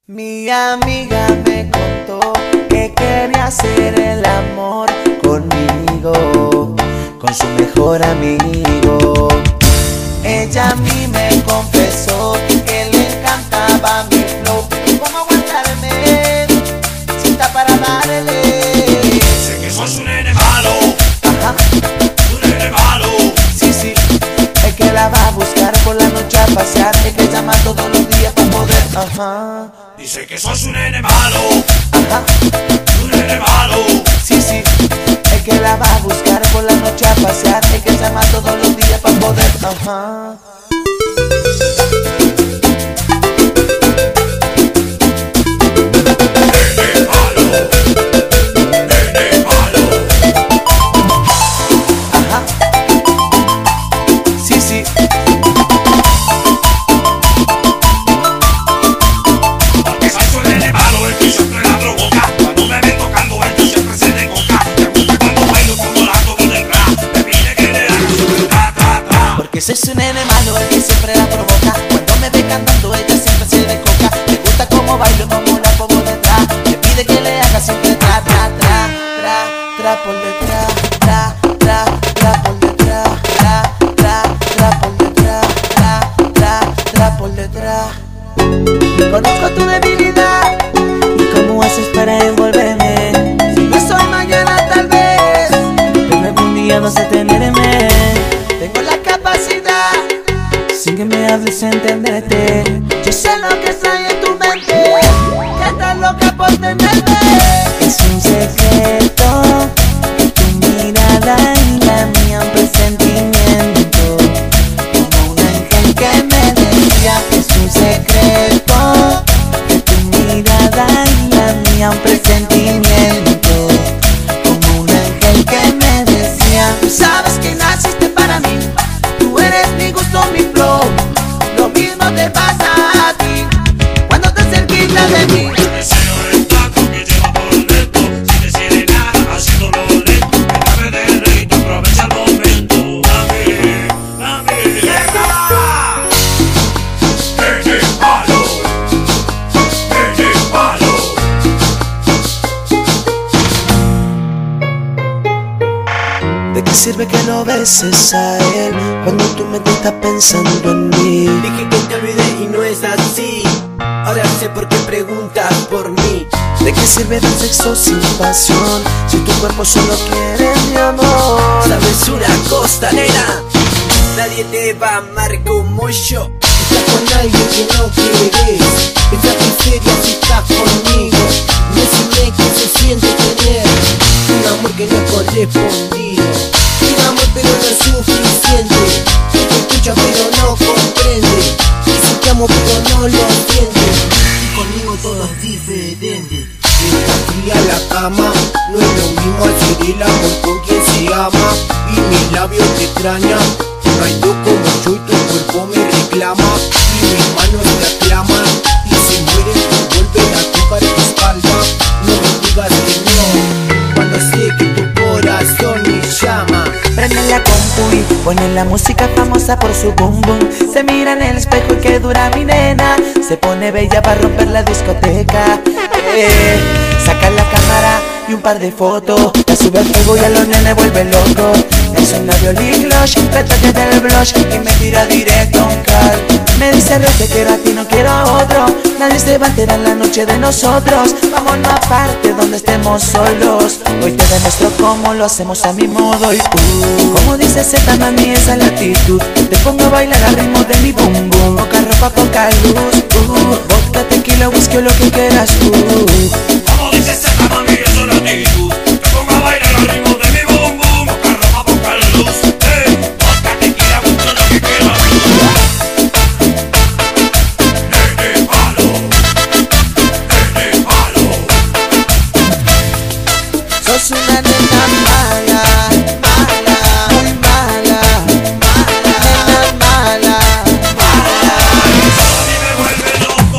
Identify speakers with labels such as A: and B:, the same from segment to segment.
A: Mi amiga me contó que quería hacer el amor conmigo, con su mejor amigo. Ella a mí me confesó que le encantaba mi flow. ¿Cómo aguantarme si está para darle?
B: Sé que sos un nene malo.
A: Ajá.
B: Un nene malo.
A: Sí, sí. El que la va a buscar por la noche a pasear, el que llama todos los días para poder. Ajá.
B: Dice que sos un nene malo.
A: Ajá.
B: Un nene malo.
A: Sí, sí. El que la va a buscar por la noche a pasear, el que llama todos los días para poder. Ajá.
B: Nene malo. Nene malo.
A: Ajá. Sí, sí.
B: Porque soy un nene malo, el que siempre la provoca. Cuando me ven tocando, el que siempre se descoca. Me gusta cuando bailo como la toco del rap. Me pide que le haga su tra, tra, tra.
A: Porque soy su nene malo, el que siempre la provoca. Cuando me ve cantando, ella siempre se descoca. Me gusta como bailo, como la pongo detrás. Me pide que le haga siempre tra, tra, tra, tra, tra por detrás, tra, tra, tra por detrás, tra, tra, tra por detrás, tra, tra, tra por detrás. Conozco tu debilidad y cómo haces para envolverme. Si no soy mañana tal vez, pero algún día vas a tenerme. Tengo la capacidad, sin que me hables, entenderte. Yo sé lo que hay en tu mente, que estás loca por tenerme. Es un secreto que tu mirada y la mía, un presentimiento, como un ángel que me decía. Es un secreto que tu mirada y la mía, un presentimiento, como un ángel que me decía. Tú sabes que naciste para mí, tú eres mi gusto, mi flow. Lo mismo te pasa a ti cuando te cerquitas de mí.
B: Tu deseo es taco que lleva por dentro. Sin decir nada, haciéndolo lento. Que me derrito, aprovecha el momento. Mami, mami, déjala. Nene malo. Nene malo.
A: ¿De qué sirve que lo beses a él cuando tu mente está pensando en mí?
C: Dije que te olvidé y no es así. Ahora sé por qué preguntas por mí.
A: ¿De qué sirve el sexo sin pasión si tu cuerpo solo quiere mi amor?
C: Sabes una cosa, nena, nadie te va a amar como yo. Estás con alguien que no quieres. Esa miseria si estás conmigo. Decime que se siente tener un amor que no es correspondido. Un amor pero no es suficiente. Que te escucha pero no comprende. Dice que amo pero no lo siente. Y conmigo todo es diferente. Está fría la cama, no es lo mismo hacer el amor con quien se ama. Y mis labios te extrañan. No hay dos como yo y tu cuerpo me reclama. Y mis manos te aclaman. Y se mueren por volver a tocar tu espalda. No me digas que no, cuando sé que tu corazón me llama.
A: Prende la compu y pone la música famosa por su boom boom. Se mira en el espejo y que dura mi nena. Se pone bella para romper la discoteca. Saca la cámara y un par de fotos. La sube al fuego y a los nenes vuelve loco. Es un labio lip gloss, retoque del blush y me tira directo a un cal. Me dice re te quiero a ti, no quiero a otro. Nadie se va a enterar la noche de nosotros. Vámonos aparte donde estemos solos. Hoy te demuestro cómo lo hacemos a mi modo. Y como dice Z, mami, esa es la actitud. Te pongo a bailar al ritmo de mi boom boom. Poca ropa, poca luz. Vodka, tequila, whisky o lo que quieras tú.
B: Como dice esa mami, eso es la actitud. Te pongo a bailar al ritmo de mi boom boom. Poca ropa, poca luz. Vodka, tequila, busco lo que quieras. Nene malo. Nene malo.
A: Sos una nena mala, mala, muy mala, mala, nena mala, mala.
B: A mí me vuelve loco.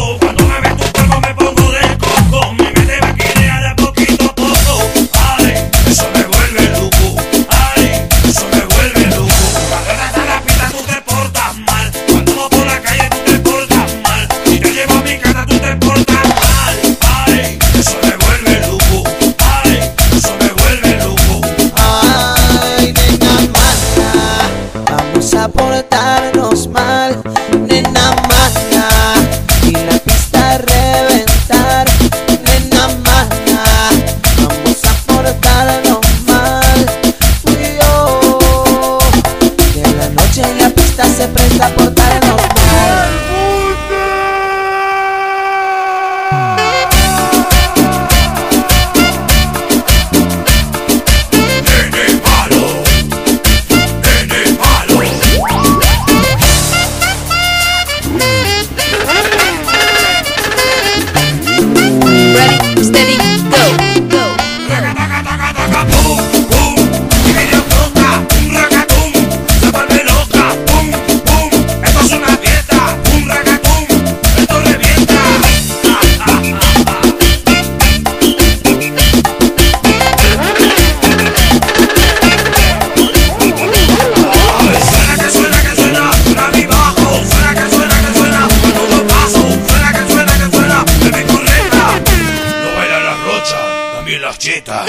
B: chita.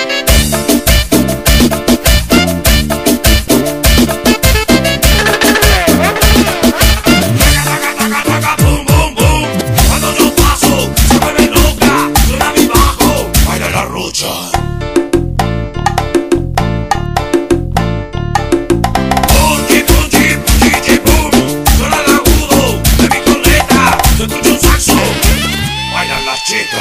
B: Boom, boom, boom. Cuando yo paso, se vuelve loca. Suena mi bajo, baila la rucha. Punchi, punchi, punchi, boom. Suena el agudo de mi corneta. Se escucha un saxo, baila la chita.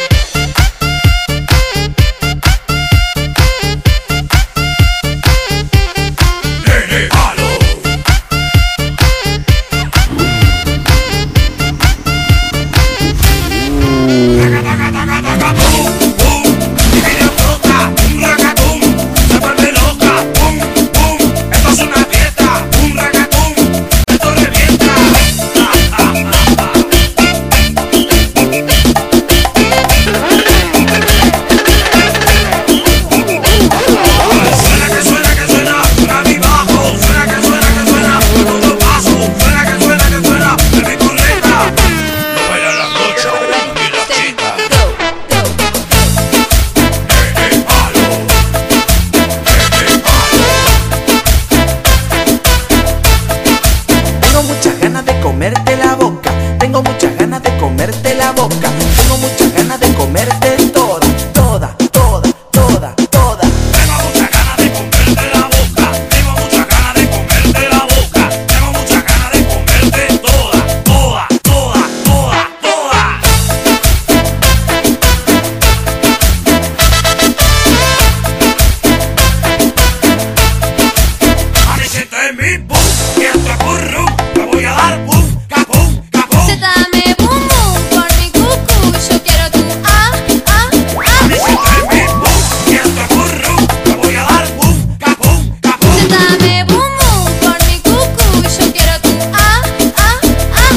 A: Comerte la boca, tengo muchas ganas de comerte la boca, tengo muchas ganas de comerte toda, toda, toda, toda, toda.
B: Tengo muchas ganas de comerte la boca, tengo muchas ganas de comerte la boca, tengo muchas ganas de comerte toda, toda, toda, toda, toda. A mí siente mi boom y esto es burro, me voy a dar boom.
D: Dame boom boom por mi cucu, yo quiero tu ah, ah, ah.
B: Me siente mi boom y esto es burro, me voy a dar boom, capum, capum.
D: Dame boom boom por mi cucu, yo quiero tu ah, ah, ah.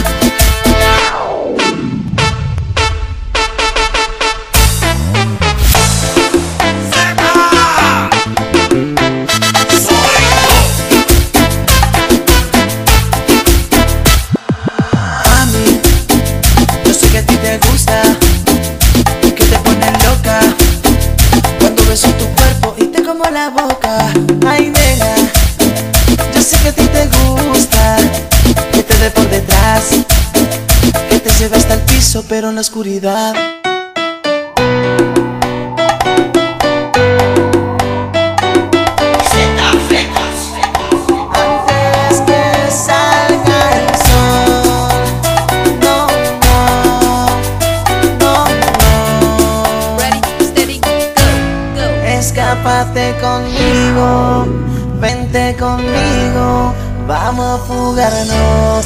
A: La boca, ay nena, yo sé que a ti te gusta, que te dé por detrás, que te lleve hasta el piso pero en la oscuridad. Antes que salga el sol, no, no, no, no.
D: Ready, steady, go, go.
A: Escápate conmigo, vente conmigo, vamos a fugarnos.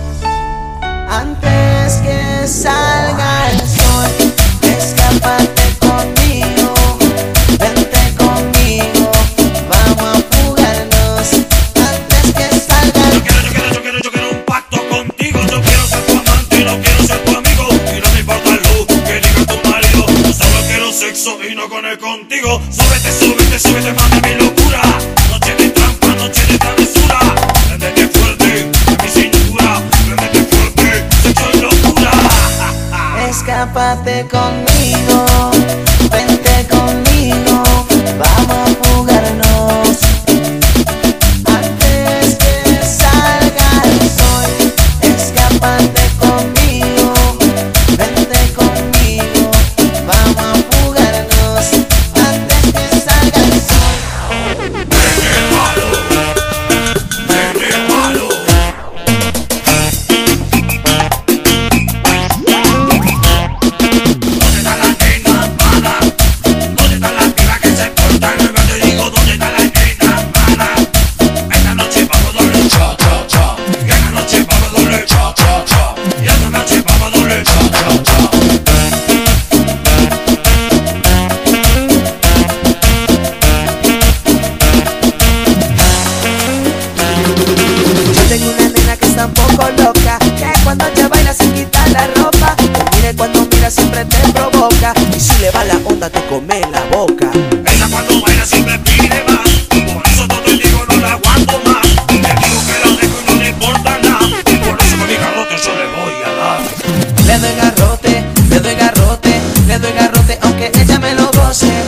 A: Antes que salga el sol, escápate conmigo, vente conmigo, vamos a fugarnos. Antes que salga el sol.
B: Yo quiero un pacto contigo. Yo quiero ser tu amante, no quiero ser tu amigo. Y no me importa lo que diga tu marido. Yo solo quiero sexo y no con él contigo. Súbete, súbete, súbete, manda mi locura. Noche de trampa, noche de travesura. Prendete fuerte en mi cintura. Prendete fuerte, sexo y locura.
A: Escápate conmigo, vente conmigo, vamos a fugarnos. Antes que salga el sol, escápate conmigo, vente conmigo, vamos a fugarnos. Antes que salga el sol.
B: Nene malo, nene malo. ¿Dónde está la nena mala? ¿Dónde está la piba que se porta? Yo te digo, ¿dónde está la nena mala? Esta noche vamos a darle cha, cha, cha. Y esta noche vamos a darle cha, cha, cha. Y esta noche vamos a darle cha, cha, cha.
A: Yo tengo una nena que está un poco loca, que cuando ella baila se quita la ropa, te mire cuando mira siempre te provoca, y si le va la onda te come la boca.
B: Ella cuando baila siempre pide más. Por eso no te digo, no la aguanto más. Le digo que la dejo y no le importa nada. Por eso con mi garrote yo le voy a dar.
A: Le doy garrote, le doy garrote, le doy garrote, aunque ella me lo goce.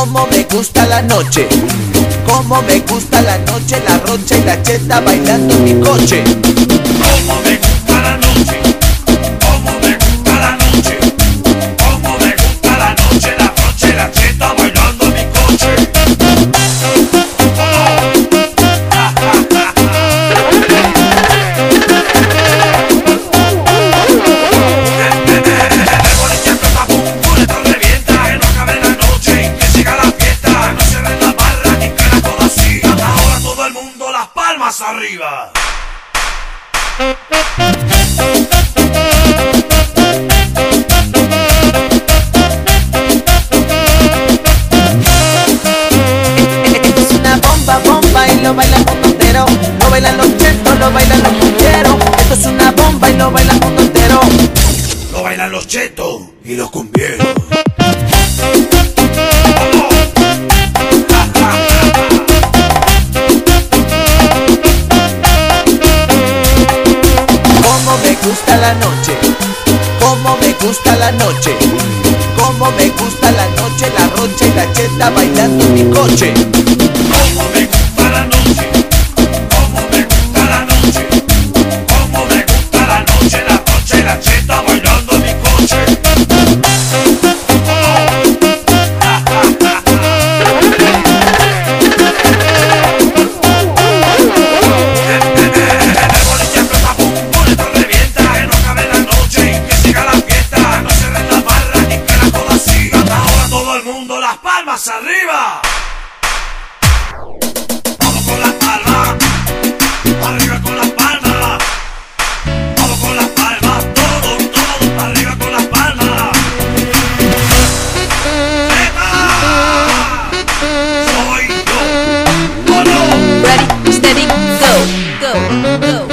A: Cómo me gusta la noche, cómo me gusta la noche, la rocha y la cheta bailando en mi coche.
B: Cómo me gusta la noche, cómo me gusta la noche, cómo me gusta la noche, la rocha y la cheta bailando en mi coche. Arriba.
A: Esto es una bomba, bomba y lo baila el mundo entero. Lo bailan los chetos, lo bailan los cumbieros. Esto es una bomba y lo baila el mundo entero.
B: Lo bailan los chetos y los cumbieros.
A: Cómo me gusta la noche, cómo me gusta la noche, cómo me gusta la noche, la rocha y la cheta bailando en mi coche.
B: Cómo me gusta la noche, cómo me gusta la noche, cómo me gusta la noche, la rocha y la cheta bailando en mi coche. Arriba, vamos con las palmas, arriba con las palmas, vamos con las palmas, todos, todos, arriba con las palmas. ¡Epa! Soy yo, ¿o no?
D: Ready, steady, go, go, go.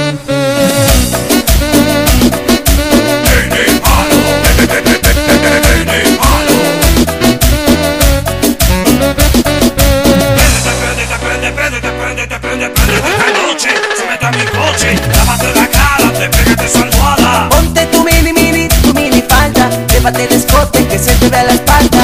A: Ponte tu mini falda, llévate el escote que se te vea la espalda.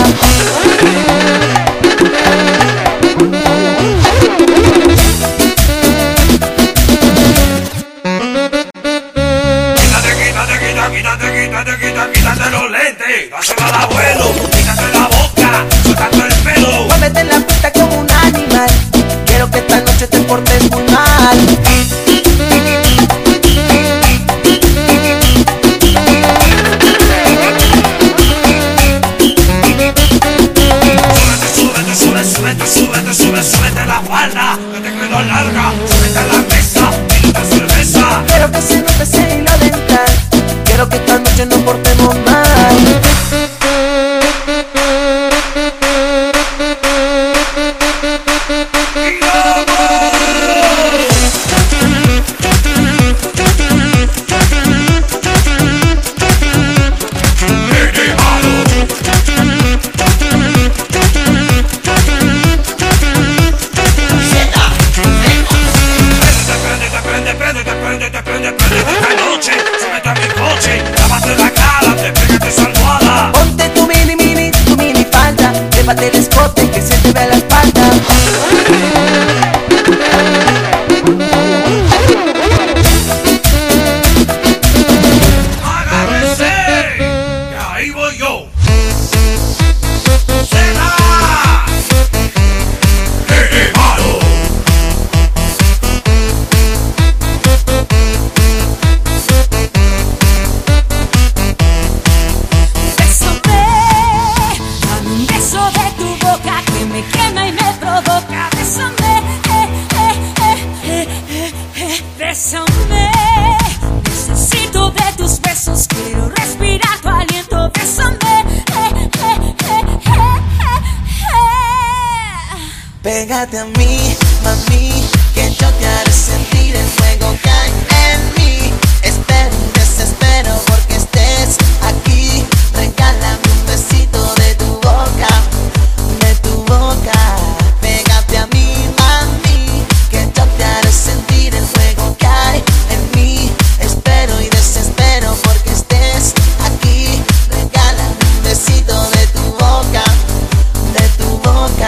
B: Quítate los lentes, dáselo al abuelo, quítate la boca, suéltate el pelo.
A: Muévete en la pista como un animal, quiero que esta noche te portes muy mal.
B: Súbete la falda, que te quedó larga. Súbete a la mesa, pídete cerveza.
A: Quiero que se note ese hilo dental, quiero que esta noche nos portemos mal. Ponte tu mini falda, llévate el escote que se te vea la espalda.
B: Agárrense, que ahí voy yo. ¡Será! Malo.
E: Dame un beso de tu boca que me quema y me provoca. Bésame, bésame. Necesito de tus besos, quiero respirar tu aliento. Bésame,
A: Pégate a mí, mami, que yo te haré sentir el fuego que hay en mí. Espero y desespero porque estés aquí. Regálame un besito de tu boca, de tu boca. Pégate a mí, mami, que yo te haré sentir el fuego que hay en mí. Espero y desespero porque estés aquí. Regálame un besito de tu boca, de tu boca.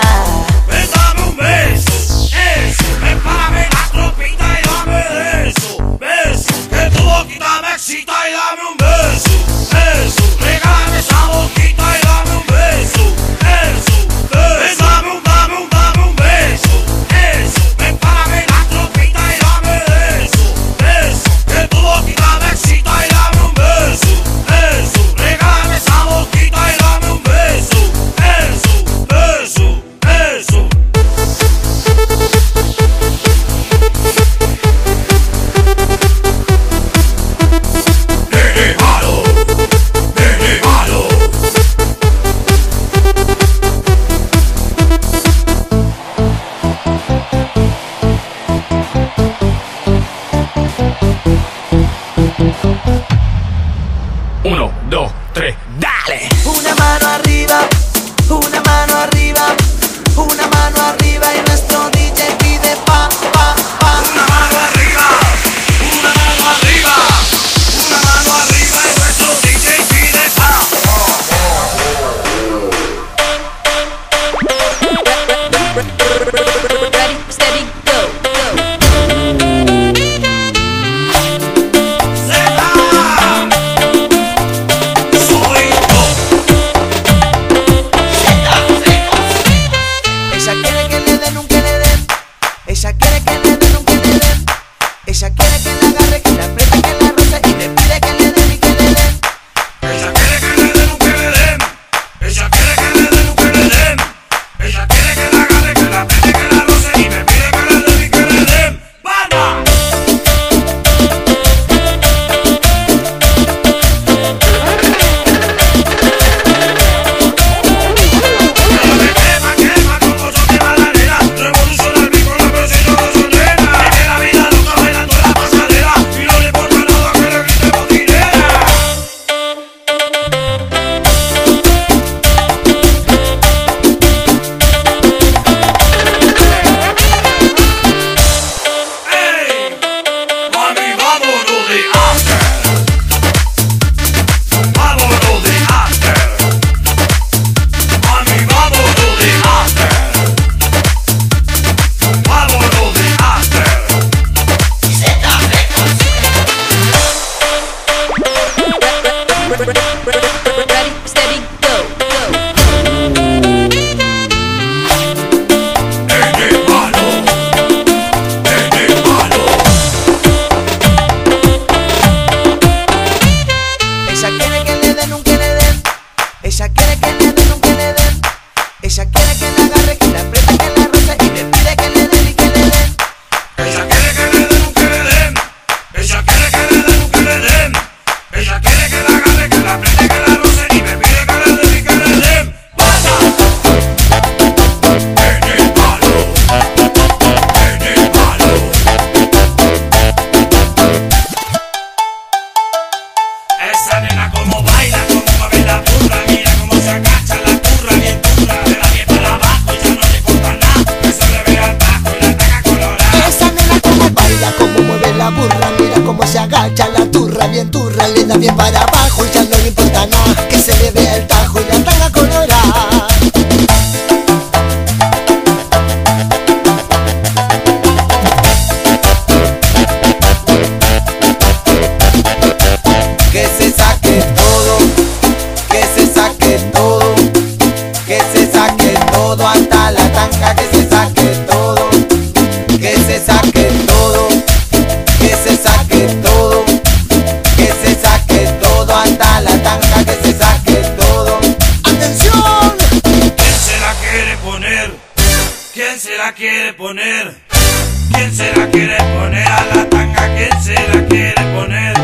B: poner? ¿Quién se la quiere poner? ¿Quién se la quiere poner a la tanga? ¿Quién se la quiere poner?